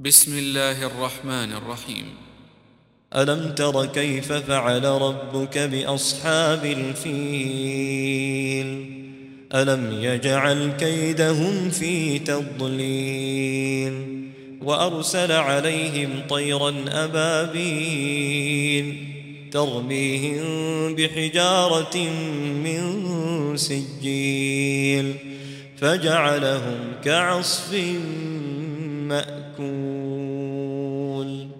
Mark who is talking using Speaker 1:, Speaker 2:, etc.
Speaker 1: بسم الله الرحمن الرحيم.
Speaker 2: ألم تر كيف فعل ربك بأصحاب الفيل ألم يجعل كيدهم في تضليل وأرسل عليهم طيرا أبابيل ترميهم بحجارة من سجيل فجعلهم كعصف مأكول.